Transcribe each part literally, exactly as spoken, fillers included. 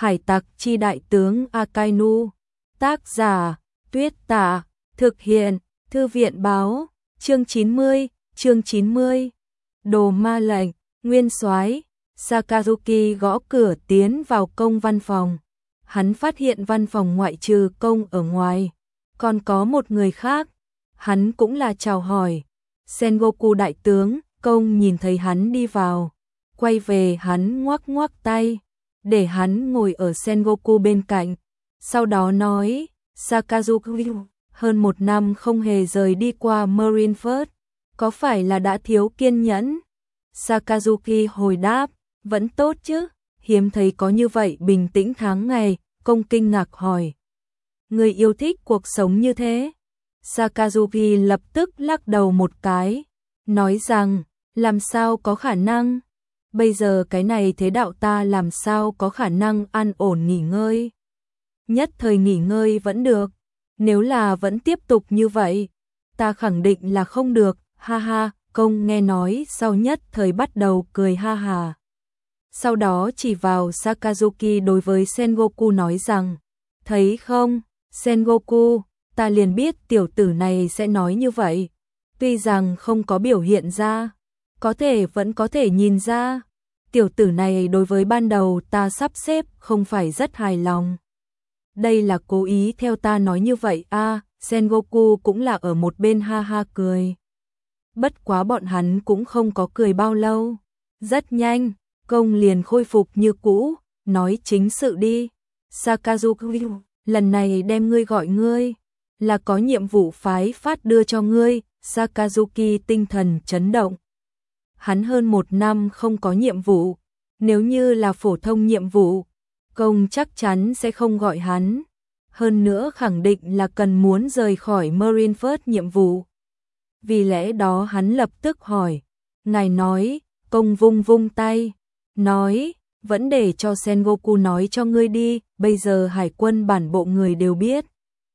Hải tặc chi đại tướng Akainu. Tác giả Tuyết Tả. Thực hiện Thư viện báo. Chương chín mươi. Chương chín mươi. Đồ ma lệnh. Nguyên soái Sakazuki gõ cửa tiến vào công văn phòng. Hắn phát hiện văn phòng ngoại trừ công ở ngoài, còn có một người khác. Hắn cũng là chào hỏi. Sengoku đại tướng. Công nhìn thấy hắn đi vào, quay về hắn ngoắc ngoắc tay, để hắn ngồi ở Sengoku bên cạnh. Sau đó nói, Sakazuki, hơn một năm không hề rời đi qua Marineford, có phải là đã thiếu kiên nhẫn? Sakazuki hồi đáp, vẫn tốt chứ, hiếm thấy có như vậy bình tĩnh tháng ngày. Công kinh ngạc hỏi, người yêu thích cuộc sống như thế? Sakazuki lập tức lắc đầu một cái, nói rằng, làm sao có khả năng? Bây giờ cái này thế đạo ta làm sao có khả năng an ổn nghỉ ngơi? Nhất thời nghỉ ngơi vẫn được, nếu là vẫn tiếp tục như vậy, ta khẳng định là không được, ha ha. Công nghe nói sau nhất thời bắt đầu cười ha hà. Sau đó chỉ vào Sakazuki đối với Sengoku nói rằng, thấy không, Sengoku, ta liền biết tiểu tử này sẽ nói như vậy. Tuy rằng không có biểu hiện ra, có thể vẫn có thể nhìn ra, tiểu tử này đối với ban đầu ta sắp xếp không phải rất hài lòng. Đây là cố ý theo ta nói như vậy a. À, Sengoku cũng là ở một bên ha ha cười. Bất quá bọn hắn cũng không có cười bao lâu. Rất nhanh, công liền khôi phục như cũ, nói chính sự đi. Sakazuki, lần này đem ngươi gọi ngươi, là có nhiệm vụ phái phát đưa cho ngươi. Sakazuki tinh thần chấn động. Hắn hơn một năm không có nhiệm vụ, nếu như là phổ thông nhiệm vụ, công chắc chắn sẽ không gọi hắn. Hơn nữa khẳng định là cần muốn rời khỏi Marineford nhiệm vụ. Vì lẽ đó hắn lập tức hỏi, ngài nói, công vung vung tay, nói, vẫn để cho Sengoku nói cho ngươi đi, bây giờ hải quân bản bộ người đều biết.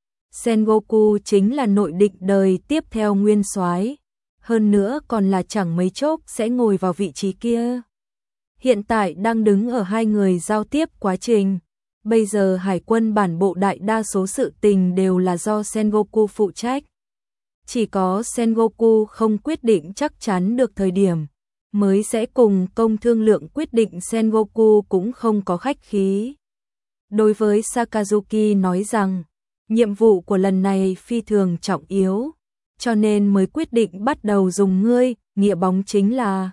Sengoku chính là nội định đời tiếp theo nguyên soái, hơn nữa còn là chẳng mấy chốc sẽ ngồi vào vị trí kia. Hiện tại đang đứng ở hai người giao tiếp quá trình. Bây giờ hải quân bản bộ đại đa số sự tình đều là do Sengoku phụ trách. Chỉ có Sengoku không quyết định chắc chắn được thời điểm, mới sẽ cùng công thương lượng quyết định. Sengoku cũng không có khách khí. Đối với Sakazuki nói rằng, nhiệm vụ của lần này phi thường trọng yếu, cho nên mới quyết định bắt đầu dùng ngươi. Nghĩa bóng chính là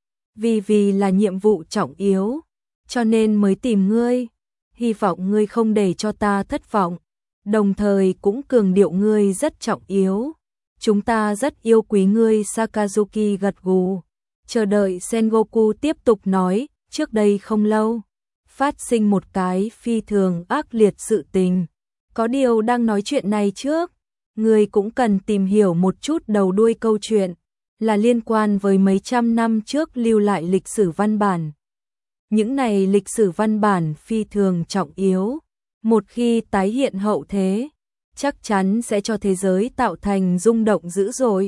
vì vì là nhiệm vụ trọng yếu, cho nên mới tìm ngươi. Hy vọng ngươi không để cho ta thất vọng, đồng thời cũng cường điệu ngươi rất trọng yếu. Chúng ta rất yêu quý ngươi. Sakazuki gật gù, chờ đợi Sengoku tiếp tục nói. Trước đây không lâu, phát sinh một cái phi thường ác liệt sự tình. Có điều đang nói chuyện này trước, ngươi cũng cần tìm hiểu một chút đầu đuôi câu chuyện, là liên quan với mấy trăm năm trước lưu lại lịch sử văn bản. Những này lịch sử văn bản phi thường trọng yếu, một khi tái hiện hậu thế, chắc chắn sẽ cho thế giới tạo thành rung động dữ dội,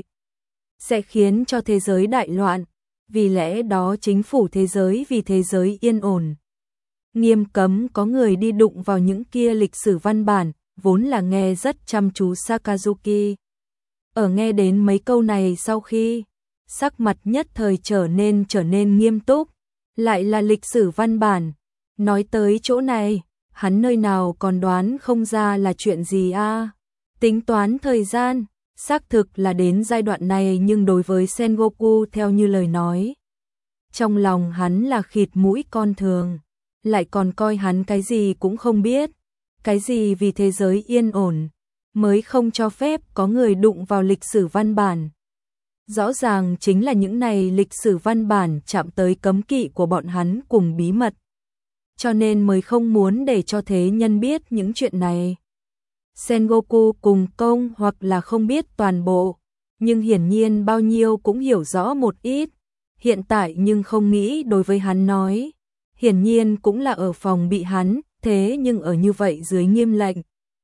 sẽ khiến cho thế giới đại loạn. Vì lẽ đó chính phủ thế giới vì thế giới yên ổn, nghiêm cấm có người đi đụng vào những kia lịch sử văn bản. Vốn là nghe rất chăm chú Sakazuki, ở nghe đến mấy câu này sau khi, sắc mặt nhất thời trở nên trở nên nghiêm túc. Lại là lịch sử văn bản. Nói tới chỗ này, hắn nơi nào còn đoán không ra là chuyện gì a. À? Tính toán thời gian, xác thực là đến giai đoạn này, nhưng đối với Sengoku theo như lời nói, trong lòng hắn là khịt mũi con thường, lại còn coi hắn cái gì cũng không biết. Cái gì vì thế giới yên ổn, mới không cho phép có người đụng vào lịch sử văn bản. Rõ ràng chính là những này lịch sử văn bản chạm tới cấm kỵ của bọn hắn cùng bí mật. Cho nên mới không muốn để cho thế nhân biết những chuyện này. Sengoku cùng công hoặc là không biết toàn bộ, nhưng hiển nhiên bao nhiêu cũng hiểu rõ một ít. Hiện tại nhưng không nghĩ đối với hắn nói, hiển nhiên cũng là ở phòng bị hắn. Thế nhưng ở như vậy dưới nghiêm lệnh,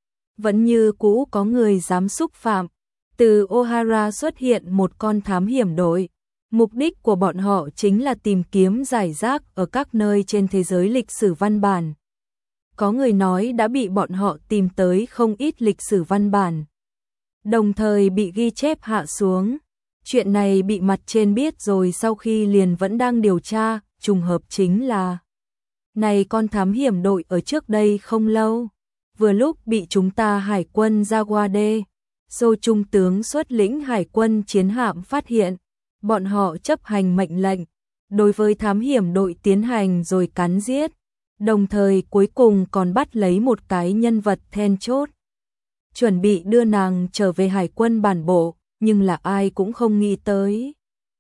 vẫn như cũ có người dám xúc phạm. Từ Ohara xuất hiện một con thám hiểm đội, mục đích của bọn họ chính là tìm kiếm giải rác ở các nơi trên thế giới lịch sử văn bản. có người nói đã bị bọn họ tìm tới không ít lịch sử văn bản, đồng thời bị ghi chép hạ xuống. Chuyện này bị mặt trên biết rồi sau khi liền vẫn đang điều tra, trùng hợp chính là này con thám hiểm đội ở trước đây không lâu, vừa lúc bị chúng ta hải quân Jaguar đê, Dô trung tướng xuất lĩnh hải quân chiến hạm phát hiện, bọn họ chấp hành mệnh lệnh, đối với thám hiểm đội tiến hành rồi cắn giết, đồng thời cuối cùng còn bắt lấy một cái nhân vật then chốt. Chuẩn bị đưa nàng trở về hải quân bản bộ, nhưng là ai cũng không nghĩ tới.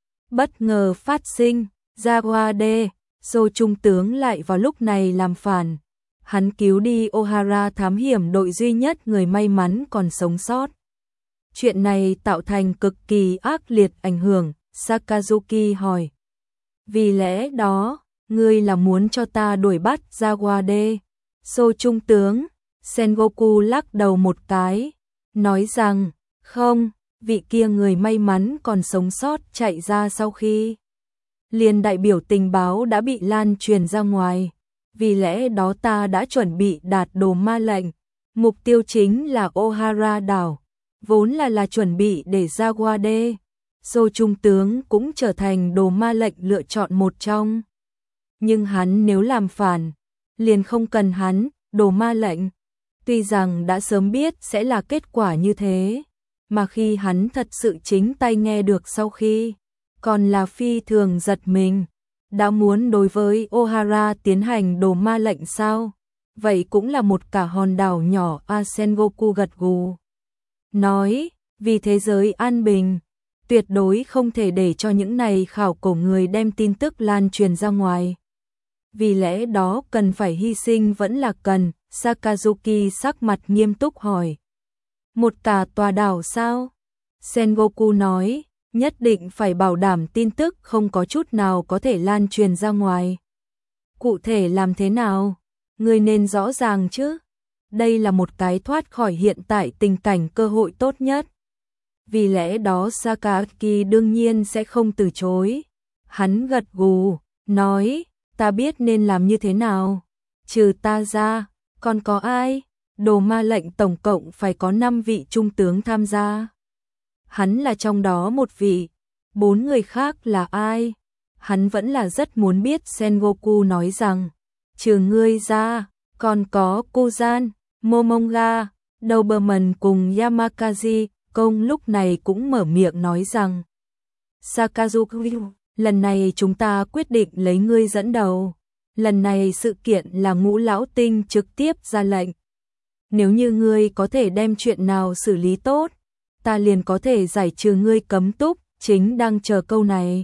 Bất ngờ phát sinh, Jaguar đê, Dô trung tướng lại vào lúc này làm phản. Hắn cứu đi O'Hara thám hiểm đội duy nhất người may mắn còn sống sót. Chuyện này tạo thành cực kỳ ác liệt ảnh hưởng, Sakazuki hỏi. Vì lẽ đó, ngươi là muốn cho ta đuổi bắt Jaguar đê, Dô trung tướng, Sengoku lắc đầu một cái, nói rằng, không, vị kia người may mắn còn sống sót chạy ra sau khi liền đại biểu tình báo đã bị lan truyền ra ngoài. Vì lẽ đó ta đã chuẩn bị đạt đồ ma lệnh, mục tiêu chính là O'Hara đảo, vốn là là chuẩn bị để Jaguar đê, Dô trung tướng cũng trở thành đồ ma lệnh lựa chọn một trong. Nhưng hắn nếu làm phản, liền không cần hắn, đồ ma lệnh. Tuy rằng đã sớm biết sẽ là kết quả như thế, mà khi hắn thật sự chính tay nghe được sau khi, còn là phi thường giật mình. Đã muốn đối với O'Hara tiến hành đồ ma lệnh sao? Vậy cũng là một cả hòn đảo nhỏ. A Sengoku gật gù. Nói, vì thế giới an bình, tuyệt đối không thể để cho những này khảo cổ người đem tin tức lan truyền ra ngoài. Vì lẽ đó cần phải hy sinh vẫn là cần, Sakazuki sắc mặt nghiêm túc hỏi. Một cả tòa đảo sao? Sengoku nói, nhất định phải bảo đảm tin tức không có chút nào có thể lan truyền ra ngoài. Cụ thể làm thế nào? Người nên rõ ràng chứ. Đây là một cái thoát khỏi hiện tại tình cảnh cơ hội tốt nhất. Vì lẽ đó Sakaki đương nhiên sẽ không từ chối. Hắn gật gù, nói, ta biết nên làm như thế nào. Trừ ta ra, còn có ai? Đồ ma lệnh tổng cộng phải có năm vị trung tướng tham gia. Hắn là trong đó một vị, bốn người khác là ai? Hắn vẫn là rất muốn biết. Sengoku nói rằng, trừ ngươi ra, còn có Kuzan, Momonga, Doberman cùng Yamakazi. Công lúc này cũng mở miệng nói rằng, Sakazuki, lần này chúng ta quyết định lấy ngươi dẫn đầu. Lần này sự kiện là Ngũ Lão Tinh trực tiếp ra lệnh. Nếu như ngươi có thể đem chuyện nào xử lý tốt, ta liền có thể giải trừ ngươi cấm túc, chính đang chờ câu này.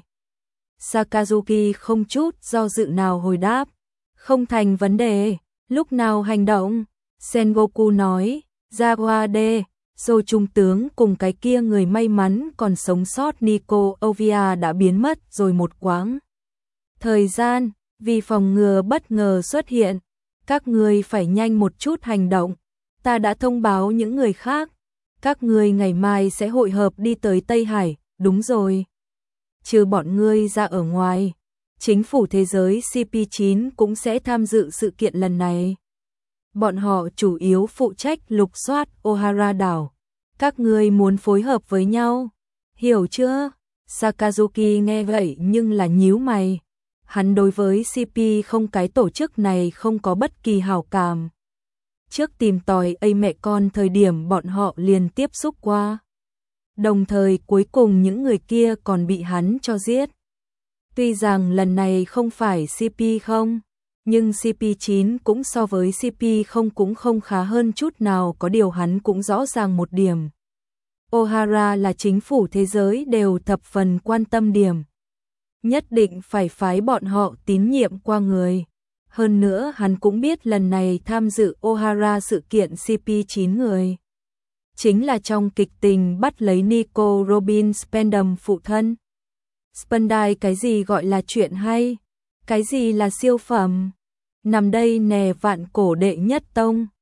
Sakazuki không chút do dự nào hồi đáp, không thành vấn đề, lúc nào hành động? Sengoku nói, Jaguar đê, Dô trung tướng cùng cái kia người may mắn còn sống sót Nico Ovia đã biến mất rồi một quãng thời gian, vì phòng ngừa bất ngờ xuất hiện, các ngươi phải nhanh một chút hành động. Ta đã thông báo những người khác, các ngươi ngày mai sẽ hội hợp đi tới Tây Hải, đúng rồi. Trừ bọn ngươi ra ở ngoài, chính phủ thế giới C P chín cũng sẽ tham dự sự kiện lần này. Bọn họ chủ yếu phụ trách lục soát O'Hara đảo. Các ngươi muốn phối hợp với nhau, hiểu chưa? Sakazuki nghe vậy nhưng là nhíu mày. Hắn đối với C P không cái tổ chức này không có bất kỳ hảo cảm. Trước tìm tòi ấy mẹ con thời điểm bọn họ liền tiếp xúc qua. Đồng thời cuối cùng những người kia còn bị hắn cho giết. Tuy rằng lần này không phải C P không, nhưng C P chín cũng so với C P không cũng không khá hơn chút nào. Có điều hắn cũng rõ ràng một điểm. O'Hara là chính phủ thế giới đều thập phần quan tâm điểm. Nhất định phải phái bọn họ tín nhiệm qua người. Hơn nữa hắn cũng biết lần này tham dự O'Hara sự kiện C P chín người. Chính là trong kịch tình bắt lấy Nico Robin Spendam phụ thân. Spendai cái gì gọi là chuyện hay? Cái gì là siêu phẩm? Nằm đây nè vạn cổ đệ nhất tông.